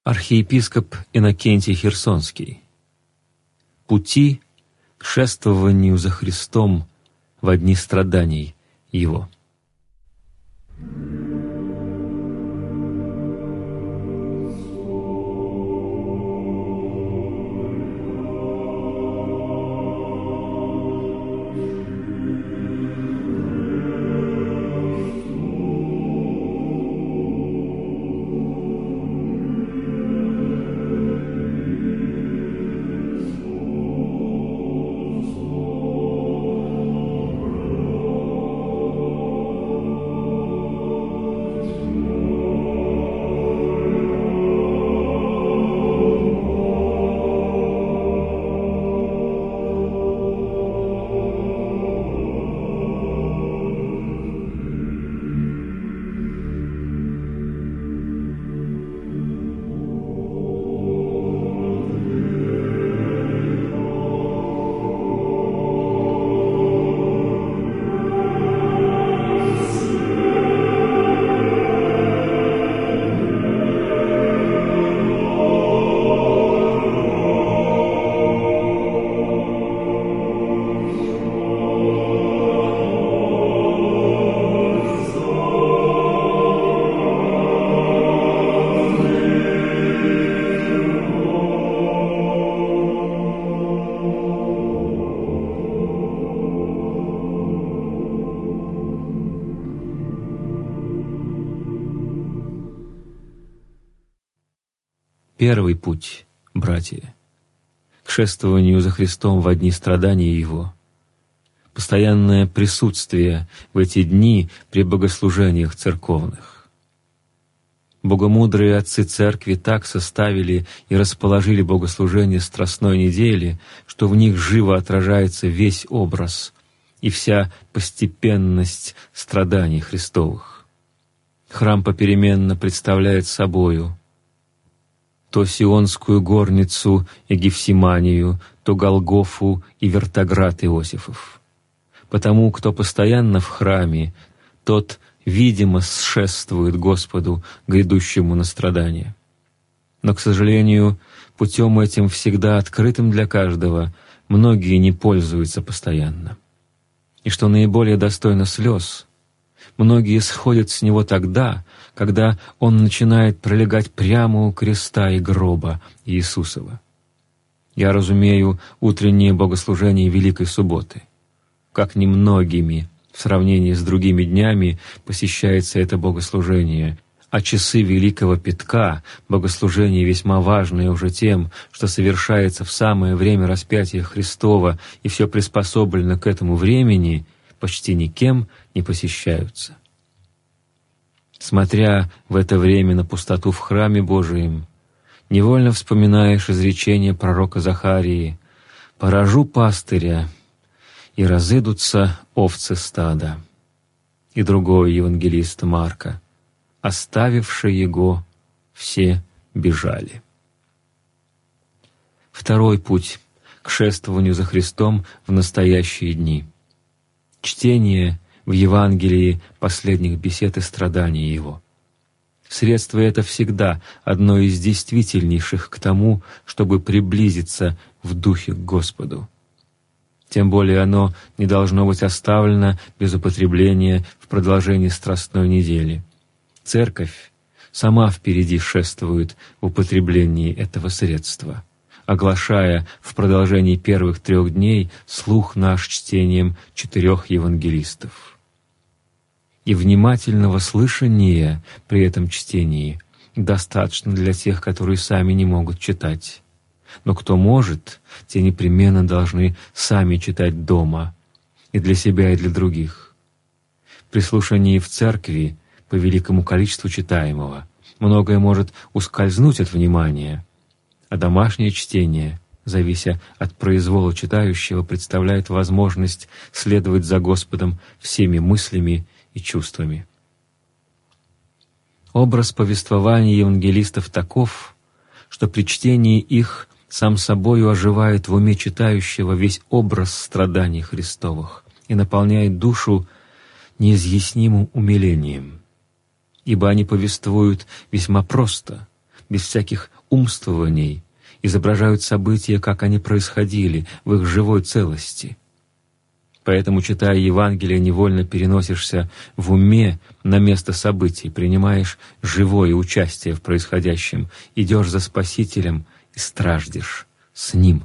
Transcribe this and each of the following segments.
Архиепископ Иннокентий Херсонский. Пути к шествованию за Христом во дни страданий Его. Первый путь, братья, к шествованию за Христом во дни страданий Его, постоянное присутствие в эти дни при богослужениях церковных. Богомудрые отцы Церкви так составили и расположили богослужения Страстной недели, что в них живо отражается весь образ и вся постепенность страданий Христовых. Храм попеременно представляет собою то Сионскую горницу и Гефсиманию, то Голгофу и Вертоград Иосифов. Потому, кто постоянно в храме, тот, видимо, сшествует Господу, грядущему на страдания. Но, к сожалению, путем этим всегда открытым для каждого многие не пользуются постоянно. И что наиболее достойно слез, многие сходят с него тогда, когда он начинает пролегать прямо у креста и гроба Иисусова. Я разумею утреннее богослужение Великой Субботы. Как немногими в сравнении с другими днями посещается это богослужение, а часы Великого Пятка, богослужение весьма важное уже тем, что совершается в самое время распятия Христова и все приспособлено к этому времени, почти никем не посещаются. Смотря в это время на пустоту в храме Божием, невольно вспоминаешь изречение пророка Захарии: «Поражу пастыря, и разыдутся овцы стада». И другой евангелиста Марка: «Оставивши его, все бежали». Второй путь к шествованию за Христом в настоящие дни. Чтение в Евангелии последних бесед и страданий Его. Средство это всегда одно из действительнейших к тому, чтобы приблизиться в духе к Господу. Тем более оно не должно быть оставлено без употребления в продолжении Страстной недели. Церковь сама впереди шествует в употреблении этого средства, оглашая в продолжении первых 3 дней слух наш чтением 4 евангелистов. И внимательного слышания при этом чтении достаточно для тех, которые сами не могут читать. Но кто может, те непременно должны сами читать дома, и для себя, и для других. При слушании в церкви по великому количеству читаемого многое может ускользнуть от внимания, а домашнее чтение, завися от произвола читающего, представляет возможность следовать за Господом всеми мыслями и чувствами. Образ повествования евангелистов таков, что при чтении их сам собою оживает в уме читающего весь образ страданий Христовых и наполняет душу неизъяснимым умилением, ибо они повествуют весьма просто, без всяких умствований изображают события, как они происходили, в их живой целости. Поэтому, читая Евангелие, невольно переносишься в уме на место событий, принимаешь живое участие в происходящем, идешь за Спасителем и страждешь с Ним.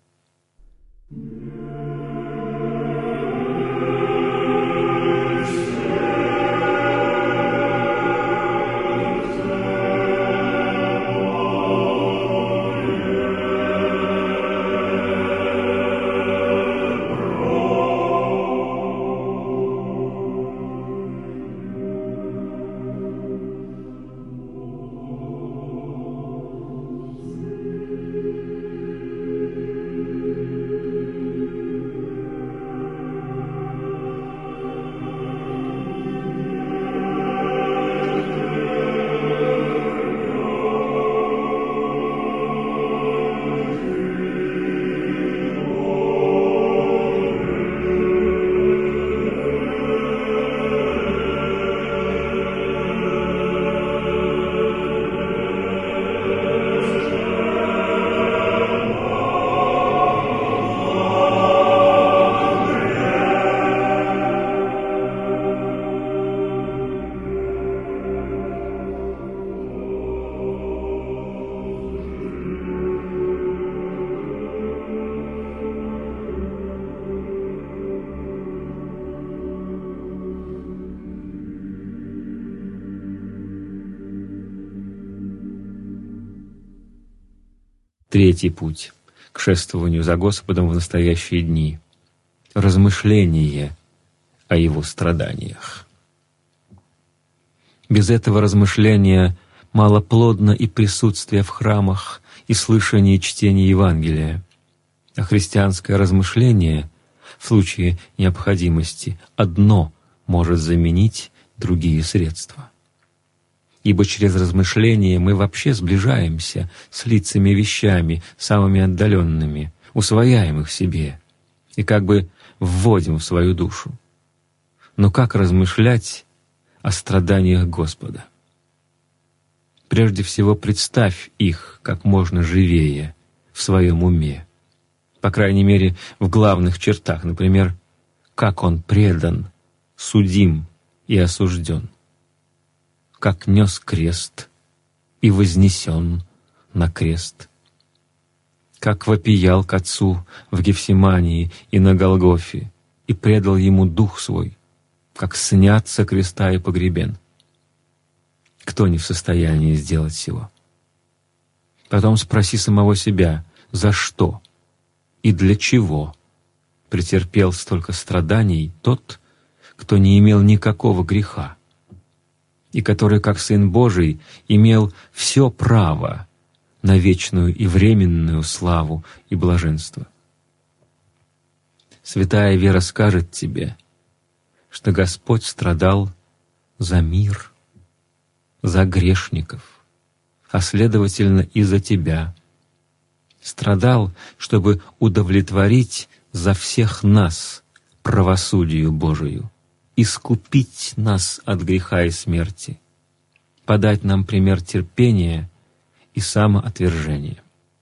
Третий путь к шествованию за Господом в настоящие дни — размышление о Его страданиях. Без этого размышления малоплодно и присутствие в храмах, и слышание и чтение Евангелия, а христианское размышление в случае необходимости одно может заменить другие средства. Ибо через размышление мы вообще сближаемся с лицами и вещами, самыми отдаленными, усвояем их себе и как бы вводим в свою душу. Но как размышлять о страданиях Господа? Прежде всего, представь их как можно живее в своем уме, по крайней мере, в главных чертах, например, как Он предан, судим и осужден, как нес крест и вознесен на крест, как вопиял к Отцу в Гефсимании и на Голгофе и предал Ему Дух Свой, как снят со креста и погребен. Кто не в состоянии сделать сего? Потом спроси самого себя, за что и для чего претерпел столько страданий тот, кто не имел никакого греха, и который, как Сын Божий, имел все право на вечную и временную славу и блаженство. Святая вера скажет тебе, что Господь страдал за мир, за грешников, а следовательно и за тебя. Страдал, чтобы удовлетворить за всех нас правосудию Божию, искупить нас от греха и смерти, подать нам пример терпения и самоотвержения.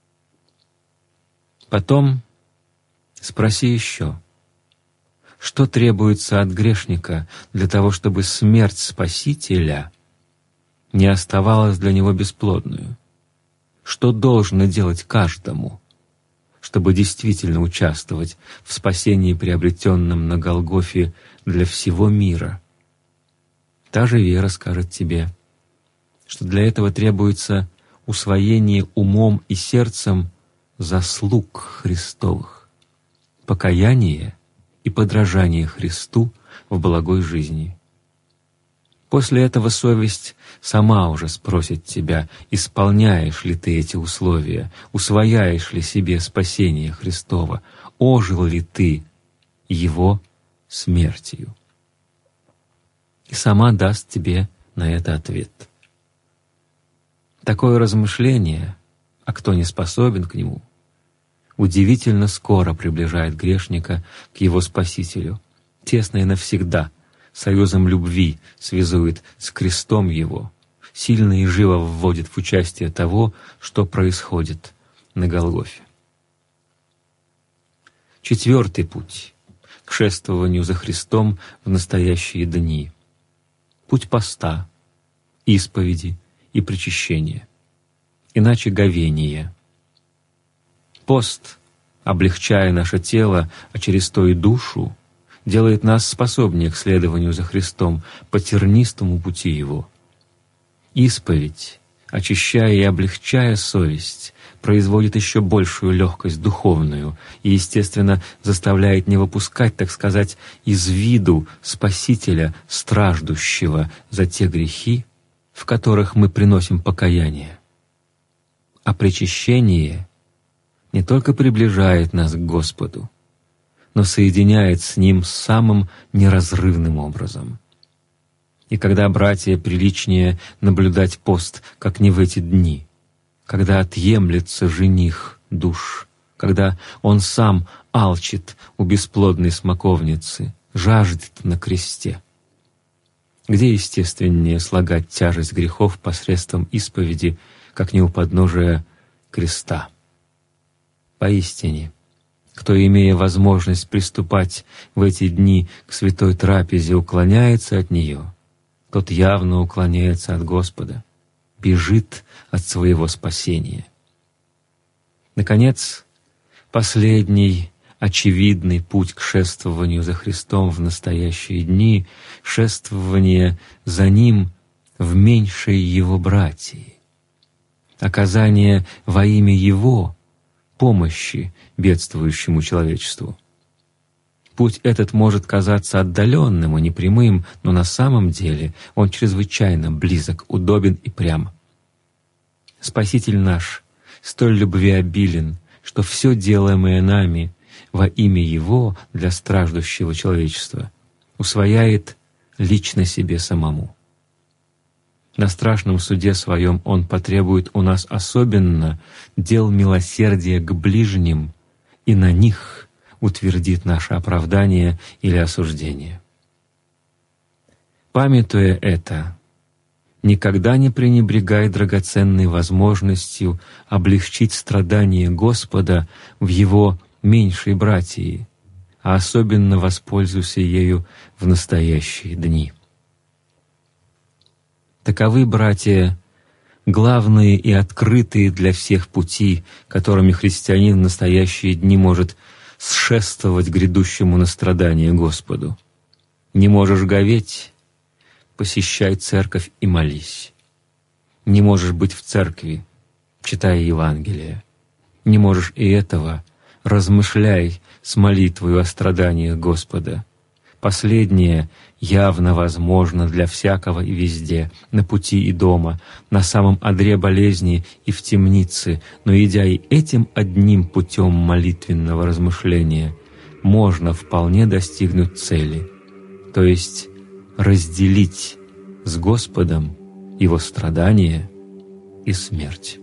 Потом спроси еще, что требуется от грешника для того, чтобы смерть Спасителя не оставалась для него бесплодную? Что должно делать каждому, чтобы действительно участвовать в спасении, приобретенном на Голгофе для всего мира? Та же вера скажет тебе, что для этого требуется усвоение умом и сердцем заслуг Христовых, покаяние и подражание Христу в благой жизни. После этого совесть сама уже спросит тебя, исполняешь ли ты эти условия, усвояешь ли себе спасение Христово, ожил ли ты Его смертью. И сама даст тебе на это ответ. Такое размышление, а кто не способен к нему, удивительно скоро приближает грешника к его Спасителю, тесно и навсегда, союзом любви связует с крестом Его, сильно и живо вводит в участие того, что происходит на Голгофе. Четвертый путь к шествованию за Христом в настоящие дни — путь поста, исповеди и причащения, иначе говения. Пост, облегчая наше тело, а через то и душу, делает нас способнее к следованию за Христом по тернистому пути Его. Исповедь, очищая и облегчая совесть, производит еще большую легкость духовную и, естественно, заставляет не выпускать, так сказать, из виду Спасителя, страждущего за те грехи, в которых мы приносим покаяние. А причащение не только приближает нас к Господу, но соединяет с Ним самым неразрывным образом. И когда, братья, приличнее наблюдать пост, как не в эти дни, когда отъемлется жених душ, когда он сам алчит у бесплодной смоковницы, жаждет на кресте. Где естественнее слагать тяжесть грехов посредством исповеди, как не у подножия креста? Поистине, кто, имея возможность приступать в эти дни к святой трапезе, уклоняется от нее, тот явно уклоняется от Господа, бежит от своего спасения. Наконец, последний очевидный путь к шествованию за Христом в настоящие дни — шествование за Ним в меньшей Его братии, оказание во имя Его помощи бедствующему человечеству. Путь этот может казаться отдаленным и непрямым, но на самом деле он чрезвычайно близок, удобен и прям. Спаситель наш столь любвеобилен, что все делаемое нами во имя Его для страждущего человечества усвояет лично себе самому. На страшном суде Своем Он потребует у нас особенно дел милосердия к ближним, и на них утвердит наше оправдание или осуждение. Памятуя это, никогда не пренебрегай драгоценной возможностью облегчить страдания Господа в Его меньшей братии, а особенно воспользуйся ею в настоящие дни. Таковы, братья, главные и открытые для всех пути, которыми христианин в настоящие дни может сшествовать грядущему на страдание Господу. Не можешь говеть — посещай церковь и молись. Не можешь быть в церкви — читай Евангелие. Не можешь и этого — размышляй с молитвою о страданиях Господа. Последнее явно возможно для всякого и везде, на пути и дома, на самом одре болезни и в темнице, но идя и этим одним путем молитвенного размышления, можно вполне достигнуть цели, то есть разделить с Господом Его страдания и смерть.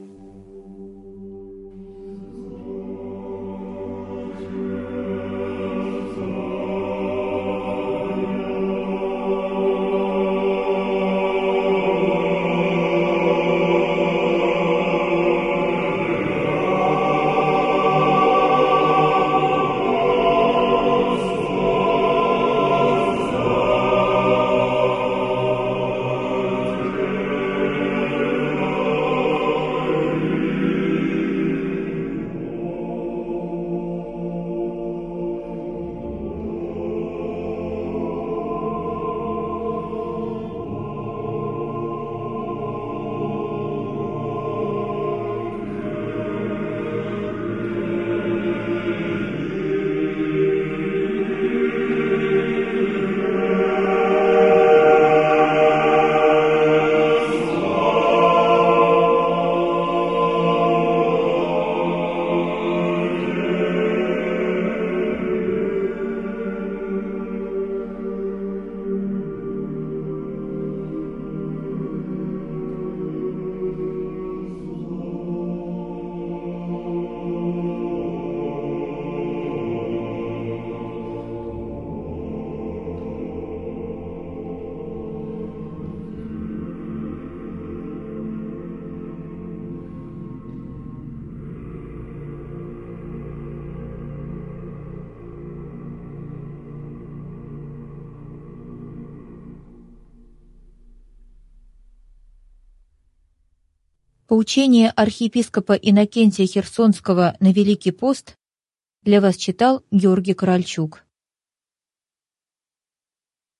Поучение архиепископа Иннокентия Херсонского на Великий пост для вас читал Георгий Корольчук.